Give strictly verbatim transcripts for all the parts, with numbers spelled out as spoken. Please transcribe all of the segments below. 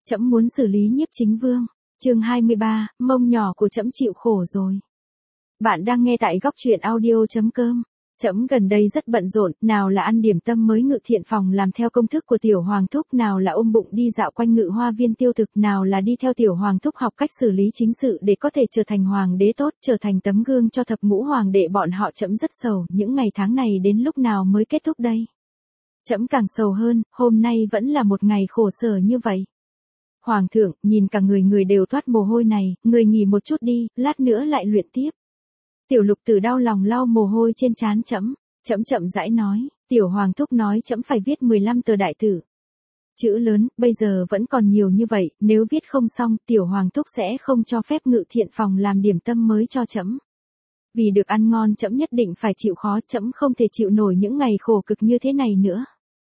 Trẫm muốn xử lý Nhiếp Chính Vương. Chương hai mươi ba, mông nhỏ của trẫm chịu khổ rồi. Bạn đang nghe tại góc truyện audio chấm com. Trẫm gần đây rất bận rộn, nào là ăn điểm tâm mới Ngự Thiện Phòng làm theo công thức của Tiểu Hoàng Thúc, nào là ôm bụng đi dạo quanh Ngự Hoa Viên tiêu thực, nào là đi theo Tiểu Hoàng Thúc học cách xử lý chính sự để có thể trở thành hoàng đế tốt, trở thành tấm gương cho thập ngũ hoàng đệ bọn họ. Trẫm rất sầu, những ngày tháng này đến lúc nào mới kết thúc đây? Trẫm càng sầu hơn, hôm nay vẫn là một ngày khổ sở như vậy. Hoàng thượng, nhìn cả người người đều toát mồ hôi này, người nghỉ một chút đi, lát nữa lại luyện tiếp. Tiểu Lục Tử đau lòng lau mồ hôi trên trán trẫm, trẫm chậm rãi nói, Tiểu Hoàng Thúc nói trẫm phải viết mười lăm tờ đại tử. Chữ lớn, bây giờ vẫn còn nhiều như vậy, nếu viết không xong, Tiểu Hoàng Thúc sẽ không cho phép Ngự Thiện Phòng làm điểm tâm mới cho trẫm. Vì được ăn ngon trẫm nhất định phải chịu khó, trẫm không thể chịu nổi những ngày khổ cực như thế này nữa.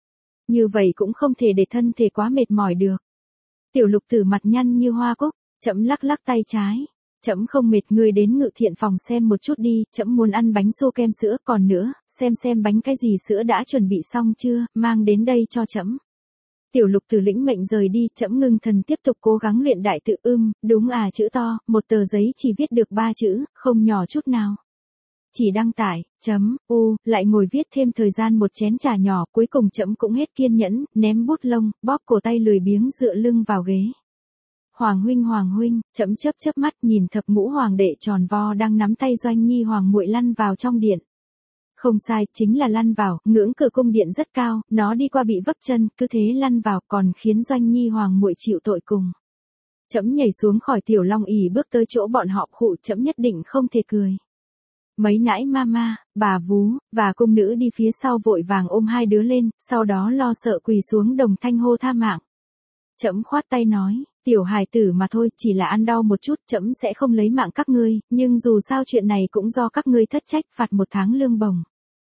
Như vậy cũng không thể để thân thể quá mệt mỏi được. Tiểu Lục Tử mặt nhăn như hoa cúc, trẫm lắc lắc tay trái. Trẫm không mệt, ngươi đến Ngự Thiện Phòng xem một chút đi, trẫm muốn ăn bánh xô kem sữa, còn nữa, xem xem bánh cái gì sữa đã chuẩn bị xong chưa, mang đến đây cho trẫm. Tiểu Lục Tử lĩnh mệnh rời đi, trẫm ngưng thần tiếp tục cố gắng luyện đại tự. Ưm, đúng à, chữ to, một tờ giấy chỉ viết được ba chữ, không nhỏ chút nào. Chỉ đăng tải, chấm, u, lại ngồi viết thêm thời gian một chén trà nhỏ, cuối cùng trẫm cũng hết kiên nhẫn, ném bút lông, bóp cổ tay lười biếng dựa lưng vào ghế. Hoàng huynh Hoàng huynh, trẫm chớp chớp mắt nhìn thập ngũ hoàng đệ tròn vo đang nắm tay Doanh Nhi Hoàng muội lăn vào trong điện. Không sai, chính là lăn vào, ngưỡng cửa cung điện rất cao, nó đi qua bị vấp chân, cứ thế lăn vào, còn khiến Doanh Nhi Hoàng muội chịu tội cùng. Trẫm nhảy xuống khỏi tiểu long ỷ bước tới chỗ bọn họ, khụ, trẫm nhất định không thể cười. Mấy nãi mama, bà vú, và cung nữ đi phía sau vội vàng ôm hai đứa lên, sau đó lo sợ quỳ xuống đồng thanh hô tha mạng. Trẫm khoát tay nói, tiểu hài tử mà thôi, chỉ là ăn đau một chút, trẫm sẽ không lấy mạng các ngươi, nhưng dù sao chuyện này cũng do các ngươi thất trách, phạt một tháng lương bổng.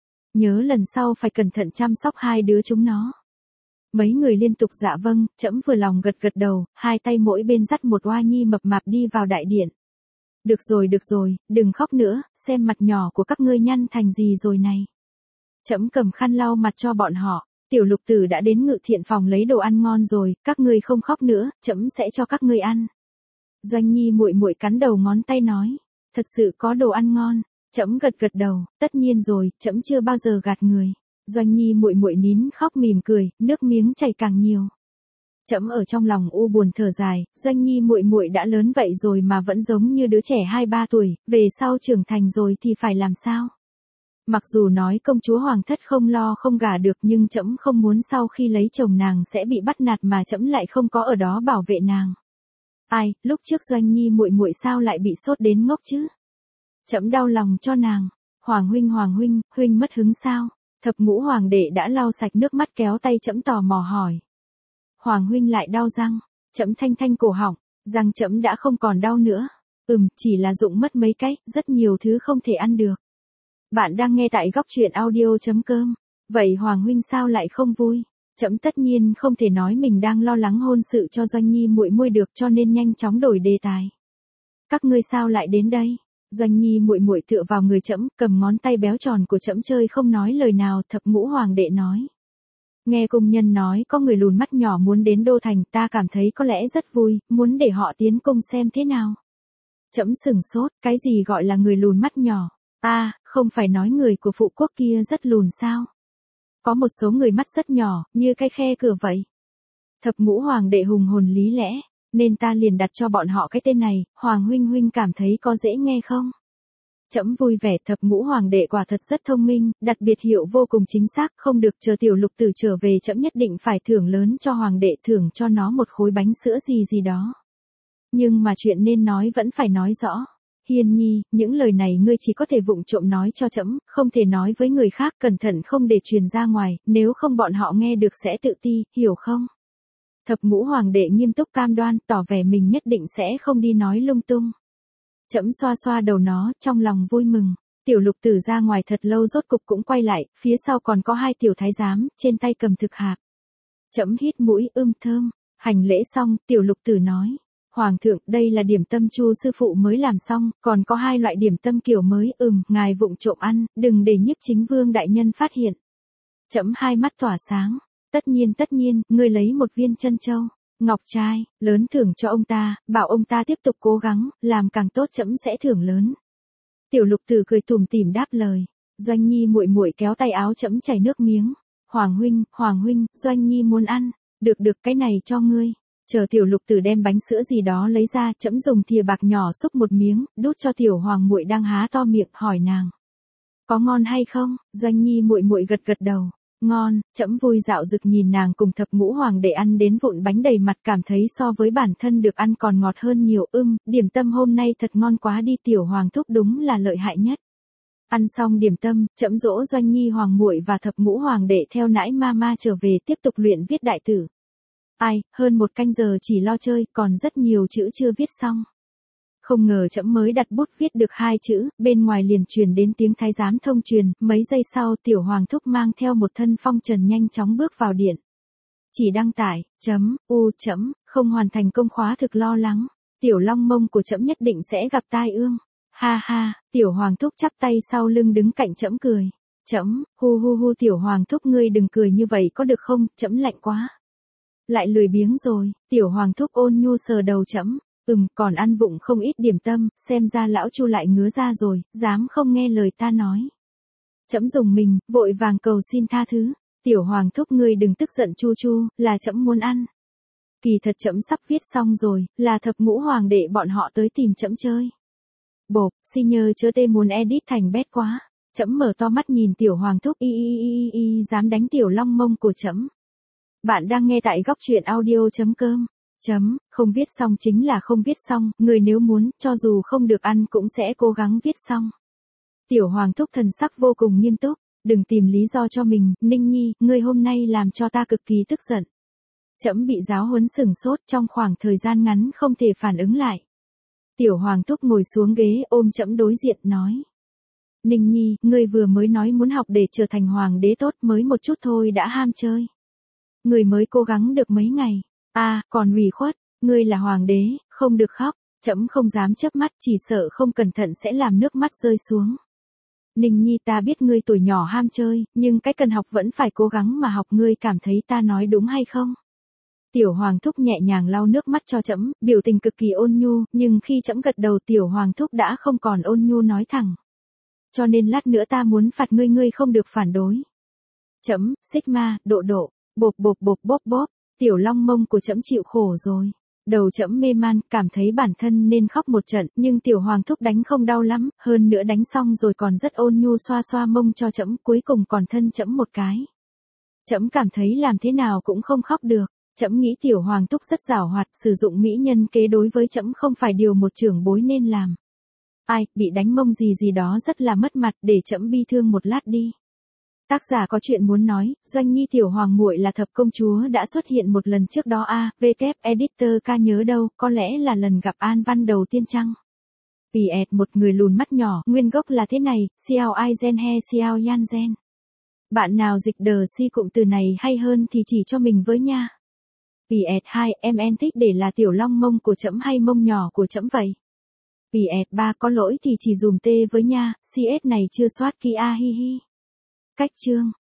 Nhớ lần sau phải cẩn thận chăm sóc hai đứa chúng nó. Mấy người liên tục dạ vâng, trẫm vừa lòng gật gật đầu, hai tay mỗi bên dắt một oa nhi mập mạp đi vào đại điện. Được rồi được rồi, đừng khóc nữa, xem mặt nhỏ của các ngươi nhăn thành gì rồi này. Trẫm cầm khăn lau mặt cho bọn họ. Tiểu Lục Tử đã đến Ngự Thiện Phòng lấy đồ ăn ngon rồi, các ngươi không khóc nữa, trẫm sẽ cho các ngươi ăn. Doanh Nhi muội muội cắn đầu ngón tay nói, thật sự có đồ ăn ngon. Trẫm gật gật đầu, tất nhiên rồi, trẫm chưa bao giờ gạt người. Doanh Nhi muội muội nín khóc mỉm cười, nước miếng chảy càng nhiều. Trẫm ở trong lòng u buồn thở dài, Doanh Nhi muội muội đã lớn vậy rồi mà vẫn giống như đứa trẻ hai ba tuổi, về sau trưởng thành rồi thì phải làm sao? Mặc dù nói công chúa hoàng thất không lo không gả được, nhưng trẫm không muốn sau khi lấy chồng nàng sẽ bị bắt nạt mà trẫm lại không có ở đó bảo vệ nàng. Ai, lúc trước Doanh Nhi muội muội sao lại bị sốt đến ngốc chứ? Trẫm đau lòng cho nàng. Hoàng huynh Hoàng huynh, huynh mất hứng sao? Thập ngũ hoàng đệ đã lau sạch nước mắt kéo tay trẫm tò mò hỏi. Hoàng huynh lại đau răng. Trẫm thanh thanh cổ họng, răng trẫm đã không còn đau nữa. Ừm, chỉ là rụng mất mấy cái, rất nhiều thứ không thể ăn được. Bạn đang nghe tại góc truyện audio chấm com. Vậy Hoàng huynh sao lại không vui? Trẫm tất nhiên không thể nói mình đang lo lắng hôn sự cho Doanh Nhi muội muội được, cho nên nhanh chóng đổi đề tài. Các ngươi sao lại đến đây? Doanh Nhi muội muội tựa vào người trẫm, cầm ngón tay béo tròn của trẫm chơi không nói lời nào. Thập ngũ hoàng đệ nói, nghe cung nhân nói có người lùn mắt nhỏ muốn đến đô thành, ta cảm thấy có lẽ rất vui, muốn để họ tiến cung xem thế nào. Trẫm sửng sốt, cái gì gọi là người lùn mắt nhỏ? À, không phải nói người của phụ quốc kia rất lùn sao? Có một số người mắt rất nhỏ, như cái khe cửa vậy. Thập ngũ hoàng đệ hùng hồn lý lẽ, nên ta liền đặt cho bọn họ cái tên này. Hoàng huynh huynh cảm thấy có dễ nghe không? Trẫm vui vẻ, thập ngũ hoàng đệ quả thật rất thông minh, đặt biệt hiệu vô cùng chính xác, không được, chờ Tiểu Lục Tử trở về trẫm nhất định phải thưởng lớn cho hoàng đệ, thưởng cho nó một khối bánh sữa gì gì đó. Nhưng mà chuyện nên nói vẫn phải nói rõ. Hiên Nhi, những lời này ngươi chỉ có thể vụng trộm nói cho trẫm, không thể nói với người khác, cẩn thận không để truyền ra ngoài, nếu không bọn họ nghe được sẽ tự ti, hiểu không? Thập ngũ hoàng đệ nghiêm túc cam đoan, tỏ vẻ mình nhất định sẽ không đi nói lung tung. Trẫm xoa xoa đầu nó, trong lòng vui mừng. Tiểu Lục Tử ra ngoài thật lâu rốt cục cũng quay lại, phía sau còn có hai tiểu thái giám, trên tay cầm thực hạt. Trẫm hít mũi, ưm thơm. Hành lễ xong, Tiểu Lục Tử nói. Hoàng thượng, đây là điểm tâm Chu sư phụ mới làm xong, còn có hai loại điểm tâm kiểu mới, ừm, ngài vụng trộm ăn, đừng để Nhiếp Chính Vương đại nhân phát hiện. Trẫm hai mắt tỏa sáng. Tất nhiên tất nhiên, ngươi lấy một viên chân châu. Ngọc trai, lớn thưởng cho ông ta, bảo ông ta tiếp tục cố gắng, làm càng tốt trẫm sẽ thưởng lớn. Tiểu Lục Tử cười tủm tỉm đáp lời. Doanh Nhi muội muội kéo tay áo trẫm chảy nước miếng. Hoàng huynh, Hoàng huynh, Doanh Nhi muốn ăn. Được được, cái này cho ngươi. Chờ Tiểu Lục Tử đem bánh sữa gì đó lấy ra, trẫm dùng thìa bạc nhỏ xúc một miếng, đút cho Tiểu Hoàng muội đang há to miệng, hỏi nàng. Có ngon hay không? Doanh Nhi muội muội gật gật đầu. Ngon, trẫm vui dạo dực nhìn nàng cùng thập ngũ hoàng đệ ăn đến vụn bánh đầy mặt, cảm thấy so với bản thân được ăn còn ngọt hơn nhiều. Ưm, điểm tâm hôm nay thật ngon quá đi, Tiểu Hoàng thúc đúng là lợi hại nhất. Ăn xong điểm tâm, trẫm dỗ Doanh Nhi hoàng muội và thập ngũ hoàng đệ theo nãi mama trở về tiếp tục luyện viết đại tử. Ai, hơn một canh giờ chỉ lo chơi, còn rất nhiều chữ chưa viết xong. Không ngờ trẫm mới đặt bút viết được hai chữ, bên ngoài liền truyền đến tiếng thái giám thông truyền, mấy giây sau Tiểu Hoàng thúc mang theo một thân phong trần nhanh chóng bước vào điện. Chỉ đăng tải, chấm, u chấm, không hoàn thành công khóa thực lo lắng, Tiểu Long Mông của trẫm nhất định sẽ gặp tai ương. Ha ha, Tiểu Hoàng thúc chắp tay sau lưng đứng cạnh trẫm cười. Trẫm, hu hu hu, Tiểu Hoàng thúc ngươi đừng cười như vậy có được không, trẫm lạnh quá. Lại lười biếng rồi, Tiểu Hoàng thúc ôn nhu sờ đầu trẫm. Ừm, còn ăn vụng không ít điểm tâm, xem ra lão Chu lại ngứa ra rồi, dám không nghe lời ta nói. Trẫm dùng mình, vội vàng cầu xin tha thứ. Tiểu Hoàng thúc ngươi đừng tức giận Chu Chu, là trẫm muốn ăn. Kỳ thật trẫm sắp viết xong rồi, là thập ngũ hoàng đệ bọn họ tới tìm trẫm chơi. Bộp, si nhơ chớ tê muốn edit thành bét quá. Trẫm mở to mắt nhìn Tiểu Hoàng thúc y y y y y dám đánh Tiểu Long Mông của trẫm. Bạn đang nghe tại góc truyện audio chấm com. Chấm, không viết xong chính là không viết xong, người nếu muốn, cho dù không được ăn cũng sẽ cố gắng viết xong. Tiểu Hoàng thúc thần sắc vô cùng nghiêm túc, đừng tìm lý do cho mình, Ninh Nhi, ngươi hôm nay làm cho ta cực kỳ tức giận. Trẫm bị giáo huấn sửng sốt trong khoảng thời gian ngắn không thể phản ứng lại. Tiểu Hoàng thúc ngồi xuống ghế ôm trẫm đối diện nói. Ninh Nhi, ngươi vừa mới nói muốn học để trở thành hoàng đế tốt, mới một chút thôi đã ham chơi. Người mới cố gắng được mấy ngày. A, à, còn ủy khuất, ngươi là hoàng đế, không được khóc, trẫm không dám chớp mắt, chỉ sợ không cẩn thận sẽ làm nước mắt rơi xuống. Ninh Nhi, ta biết ngươi tuổi nhỏ ham chơi, nhưng cái cần học vẫn phải cố gắng mà học, ngươi cảm thấy ta nói đúng hay không? Tiểu Hoàng thúc nhẹ nhàng lau nước mắt cho trẫm, biểu tình cực kỳ ôn nhu, nhưng khi trẫm gật đầu Tiểu Hoàng thúc đã không còn ôn nhu nói thẳng. Cho nên lát nữa ta muốn phạt ngươi, ngươi không được phản đối. Trẫm, Sigma, độ độ, bộp bộp bộp bốp bốp. Tiểu Long Mông của trẫm chịu khổ rồi. Đầu trẫm mê man, cảm thấy bản thân nên khóc một trận, nhưng Tiểu Hoàng thúc đánh không đau lắm, hơn nữa đánh xong rồi còn rất ôn nhu xoa xoa mông cho trẫm, cuối cùng còn thân trẫm một cái. Trẫm cảm thấy làm thế nào cũng không khóc được, trẫm nghĩ Tiểu Hoàng thúc rất giảo hoạt, sử dụng mỹ nhân kế đối với trẫm không phải điều một trưởng bối nên làm. Ai, bị đánh mông gì gì đó rất là mất mặt, để trẫm bi thương một lát đi. Tác giả có chuyện muốn nói, Doanh Nhi Tiểu Hoàng muội là thập công chúa đã xuất hiện một lần trước đó a, à, vê kép editor ca nhớ đâu, có lẽ là lần gặp An Văn đầu tiên chăng? Vì ẹt một người lùn mắt nhỏ, nguyên gốc là thế này, Xiao Ai Gen He Xiao Yan Gen. Bạn nào dịch đờ si cụm từ này hay hơn thì chỉ cho mình với nha. Vì ẹt hai, em en thích để là Tiểu Long Mông của trẫm hay mông nhỏ của trẫm vậy? Vì ẹt ba, có lỗi thì chỉ dùm tê với nha, xê ét này chưa soát kia hi hi. Cách chương